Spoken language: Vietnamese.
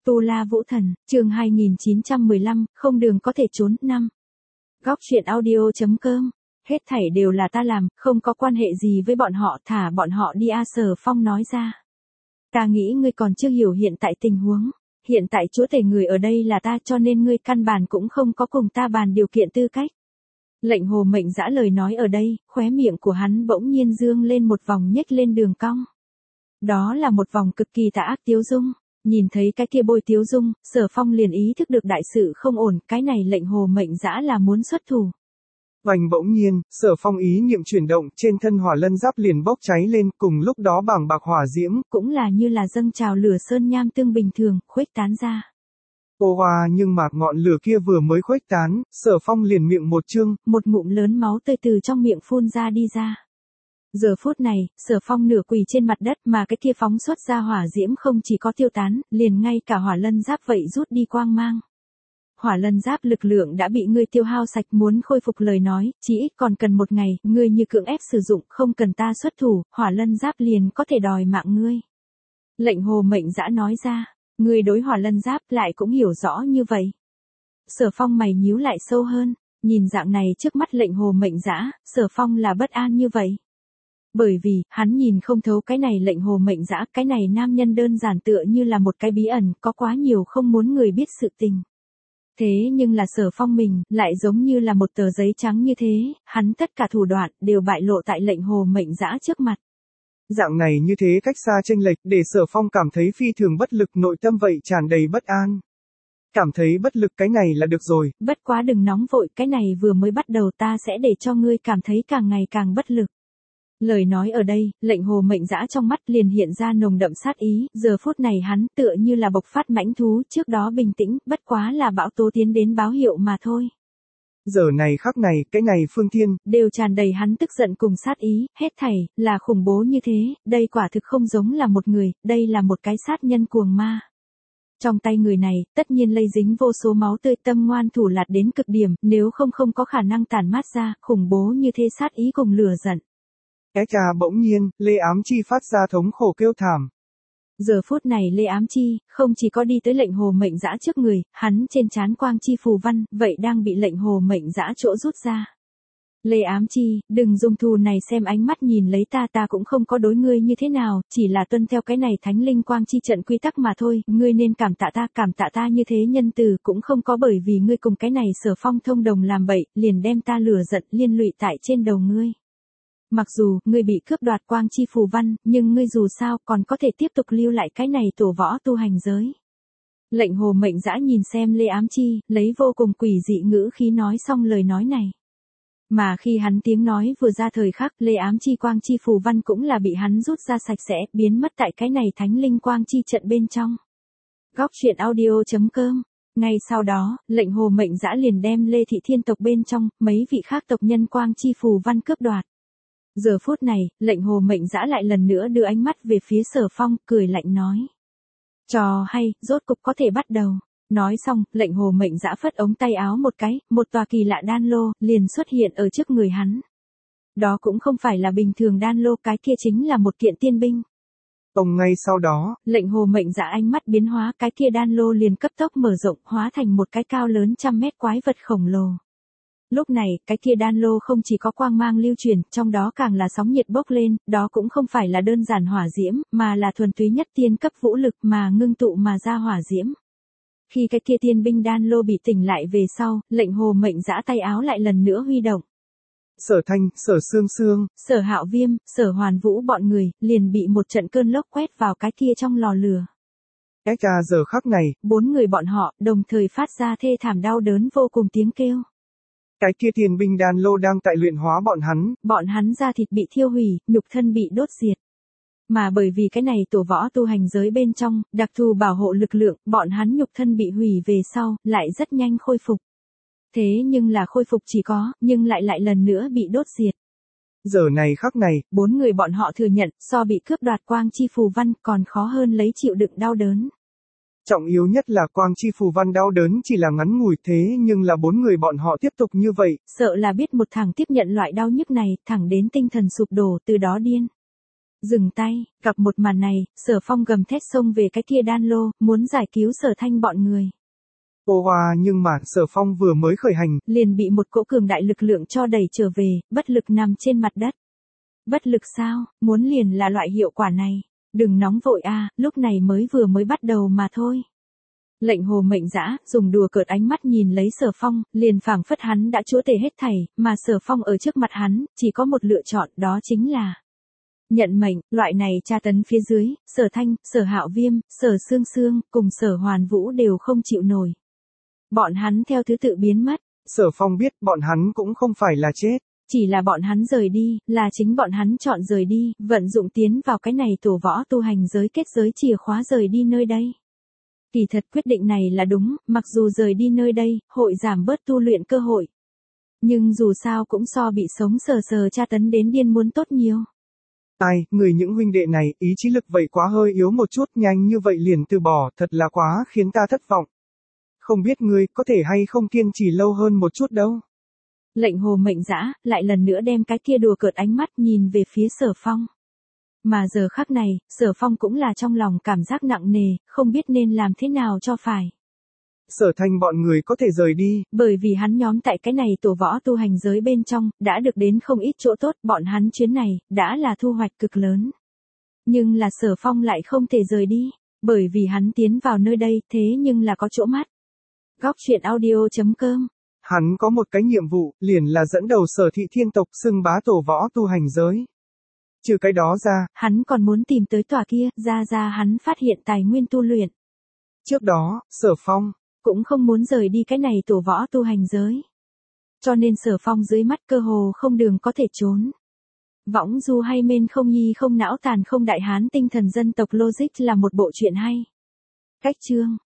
Tu La Vũ Thần, chương 2915, không đường có thể trốn, 5. Góc truyện audio.com. Hết thảy đều là ta làm, không có quan hệ gì với bọn họ, thả bọn họ đi a. Sở Phong nói ra. Ta nghĩ ngươi còn chưa hiểu hiện tại tình huống. Hiện tại chúa tể người ở đây là ta, cho nên ngươi căn bản cũng không có cùng ta bàn điều kiện tư cách. Lệnh Hồ Mệnh Dã lời nói ở đây, khóe miệng của hắn bỗng nhiên dương lên một vòng nhếch lên đường cong. Đó là một vòng cực kỳ tà ác tiếu dung. Nhìn thấy cái kia bôi tiếu dung, Sở Phong liền ý thức được đại sự không ổn, cái này Lệnh Hồ Mệnh Dã là muốn xuất thủ. Oanh bỗng nhiên, Sở Phong ý niệm chuyển động, trên thân hỏa lân giáp liền bốc cháy lên, cùng lúc đó bảng bạc hỏa diễm, cũng là như là dâng trào lửa sơn nham tương bình thường, khuếch tán ra. Ô hoa, nhưng mà ngọn lửa kia vừa mới khuếch tán, Sở Phong liền miệng một chương, một ngụm lớn máu tươi từ trong miệng phun ra đi ra. Giờ phút này, Sở Phong nửa quỳ trên mặt đất, mà cái kia phóng xuất ra hỏa diễm không chỉ có tiêu tán, liền ngay cả hỏa lân giáp vậy rút đi quang mang. Hỏa lân giáp lực lượng đã bị ngươi tiêu hao sạch, muốn khôi phục lời nói, chỉ ít còn cần một ngày, ngươi như cưỡng ép sử dụng, không cần ta xuất thủ, hỏa lân giáp liền có thể đòi mạng ngươi. Lệnh Hồ Mệnh Dã nói ra, ngươi đối hỏa lân giáp lại cũng hiểu rõ như vậy. Sở Phong mày nhíu lại sâu hơn, nhìn dạng này trước mắt Lệnh Hồ Mệnh Dã, Sở Phong là bất an như vậy. Bởi vì, hắn nhìn không thấu cái này Lệnh Hồ Mệnh Dã, cái này nam nhân đơn giản tựa như là một cái bí ẩn, có quá nhiều không muốn người biết sự tình. Thế nhưng là Sở Phong mình, lại giống như là một tờ giấy trắng như thế, hắn tất cả thủ đoạn, đều bại lộ tại Lệnh Hồ Mệnh Dã trước mặt. Dạng này như thế cách xa chênh lệch, để Sở Phong cảm thấy phi thường bất lực, nội tâm vậy tràn đầy bất an. Cảm thấy bất lực, cái này là được rồi. Bất quá đừng nóng vội, cái này vừa mới bắt đầu, ta sẽ để cho ngươi cảm thấy càng ngày càng bất lực. Lời nói ở đây, Lệnh Hồ Mệnh Dã trong mắt liền hiện ra nồng đậm sát ý, giờ phút này hắn tựa như là bộc phát mãnh thú, trước đó bình tĩnh, bất quá là bão tố tiến đến báo hiệu mà thôi. Giờ này khắc này, cái này Phương Thiên, đều tràn đầy hắn tức giận cùng sát ý, hết thảy, là khủng bố như thế, đây quả thực không giống là một người, đây là một cái sát nhân cuồng ma. Trong tay người này, tất nhiên lây dính vô số máu tươi, tâm ngoan thủ lạt đến cực điểm, nếu không có khả năng tản mát ra, khủng bố như thế sát ý cùng lửa giận. Cái trà bỗng nhiên, Lê Ám Chi phát ra thống khổ kêu thảm. Giờ phút này Lê Ám Chi, không chỉ có đi tới Lệnh Hồ Mệnh Dã trước người, hắn trên trán quang chi phù văn, vậy đang bị Lệnh Hồ Mệnh Dã chỗ rút ra. Lê Ám Chi, đừng dùng thù này xem ánh mắt nhìn lấy ta, ta cũng không có đối ngươi như thế nào, chỉ là tuân theo cái này thánh linh quang chi trận quy tắc mà thôi, ngươi nên cảm tạ ta như thế nhân từ, cũng không có bởi vì ngươi cùng cái này Sở Phong thông đồng làm bậy, liền đem ta lừa giận liên lụy tại trên đầu ngươi. Mặc dù, ngươi bị cướp đoạt quang chi phù văn, nhưng ngươi dù sao còn có thể tiếp tục lưu lại cái này tổ võ tu hành giới. Lệnh Hồ Mệnh Dã nhìn xem Lê Ám Chi, lấy vô cùng quỷ dị ngữ khí nói xong lời nói này. Mà khi hắn tiếng nói vừa ra thời khắc, Lê Ám Chi quang chi phù văn cũng là bị hắn rút ra sạch sẽ, biến mất tại cái này thánh linh quang chi trận bên trong. Góc truyện audio.com. Ngay sau đó, Lệnh Hồ Mệnh Dã liền đem Lê Thị Thiên tộc bên trong, mấy vị khác tộc nhân quang chi phù văn cướp đoạt. Giờ phút này, Lệnh Hồ Mệnh Dã lại lần nữa đưa ánh mắt về phía Sở Phong, cười lạnh nói. Trò hay, rốt cục có thể bắt đầu. Nói xong, Lệnh Hồ Mệnh Dã phất ống tay áo một cái, một tòa kỳ lạ đan lô, liền xuất hiện ở trước người hắn. Đó cũng không phải là bình thường đan lô, cái kia chính là một kiện tiên binh. Ngay sau đó, Lệnh Hồ Mệnh Dã ánh mắt biến hóa, cái kia đan lô liền cấp tốc mở rộng, hóa thành một cái cao lớn 100 mét quái vật khổng lồ. Lúc này, cái kia đan lô không chỉ có quang mang lưu truyền, trong đó càng là sóng nhiệt bốc lên, đó cũng không phải là đơn giản hỏa diễm, mà là thuần túy nhất tiên cấp vũ lực mà ngưng tụ mà ra hỏa diễm. Khi cái kia tiên binh đan lô bị tỉnh lại về sau, Lệnh Hồ Mệnh Dã tay áo lại lần nữa huy động. Sở Thanh, Sở Sương Sương, Sở Hạo Viêm, Sở Hoàn Vũ bọn người, liền bị một trận cơn lốc quét vào cái kia trong lò lửa. Cái trà giờ khắc này, 4 người bọn họ, đồng thời phát ra thê thảm đau đớn vô cùng tiếng kêu. Cái kia tiền binh đan lô đang tại luyện hóa bọn hắn da thịt bị thiêu hủy, nhục thân bị đốt diệt. Mà bởi vì cái này tổ võ tu hành giới bên trong, đặc thù bảo hộ lực lượng, bọn hắn nhục thân bị hủy về sau, lại rất nhanh khôi phục. Thế nhưng là khôi phục chỉ có, nhưng lại lần nữa bị đốt diệt. Giờ này khắc này, 4 người bọn họ thừa nhận, so bị cướp đoạt quang chi phù văn còn khó hơn lấy chịu đựng đau đớn. Trọng yếu nhất là quang chi phù văn đau đớn chỉ là ngắn ngủi, thế nhưng là 4 người bọn họ tiếp tục như vậy. Sợ là biết một thằng tiếp nhận loại đau nhức này, thẳng đến tinh thần sụp đổ, từ đó điên. Dừng tay, gặp một màn này, Sở Phong gầm thét xông về cái kia đan lô, muốn giải cứu Sở Thanh bọn người. Ô hoa nhưng mà Sở Phong vừa mới khởi hành, liền bị một cỗ cường đại lực lượng cho đẩy trở về, bất lực nằm trên mặt đất. Bất lực sao, muốn liền là loại hiệu quả này. Đừng nóng vội a, lúc này vừa mới bắt đầu mà thôi. Lệnh hồ mệnh dã, dùng đùa cợt ánh mắt nhìn lấy Sở Phong, liền phảng phất hắn đã chúa tể hết thảy, mà Sở Phong ở trước mặt hắn, chỉ có một lựa chọn, đó chính là nhận mệnh. Loại này tra tấn phía dưới, Sở Thanh, Sở Hạo Viêm, Sở Sương Sương, cùng Sở Hoàn Vũ đều không chịu nổi. Bọn hắn theo thứ tự biến mất. Sở Phong biết bọn hắn cũng không phải là chết. Chỉ là bọn hắn rời đi, là chính bọn hắn chọn rời đi, vận dụng tiến vào cái này tổ võ tu hành giới kết giới chìa khóa rời đi nơi đây. Kỳ thật quyết định này là đúng, mặc dù rời đi nơi đây, hội giảm bớt tu luyện cơ hội. Nhưng dù sao cũng so bị sống sờ sờ tra tấn đến điên muốn tốt nhiều. Ai, người những huynh đệ này, ý chí lực vậy quá hơi yếu một chút, nhanh như vậy liền từ bỏ, thật là quá khiến ta thất vọng. Không biết ngươi có thể hay không kiên trì lâu hơn một chút đâu. Lệnh hồ mệnh dã, lại lần nữa đem cái kia đùa cợt ánh mắt nhìn về phía Sở Phong. Mà giờ khắc này, Sở Phong cũng là trong lòng cảm giác nặng nề, không biết nên làm thế nào cho phải. Sở Thanh bọn người có thể rời đi. Bởi vì hắn nhóm tại cái này tổ võ tu hành giới bên trong, đã được đến không ít chỗ tốt, bọn hắn chuyến này, đã là thu hoạch cực lớn. Nhưng là Sở Phong lại không thể rời đi, bởi vì hắn tiến vào nơi đây, thế nhưng là có chỗ mắt. Góc truyện audio.com. Hắn có một cái nhiệm vụ, liền là dẫn đầu Sở thị thiên tộc xưng bá tổ võ tu hành giới. Trừ cái đó ra, hắn còn muốn tìm tới tòa kia, ra hắn phát hiện tài nguyên tu luyện. Trước đó, Sở Phong cũng không muốn rời đi cái này tổ võ tu hành giới. Cho nên Sở Phong dưới mắt cơ hồ không đường có thể trốn. Võng du hay men không nhi không não tàn không đại hán tinh thần dân tộc logic là một bộ truyện hay. Cách chương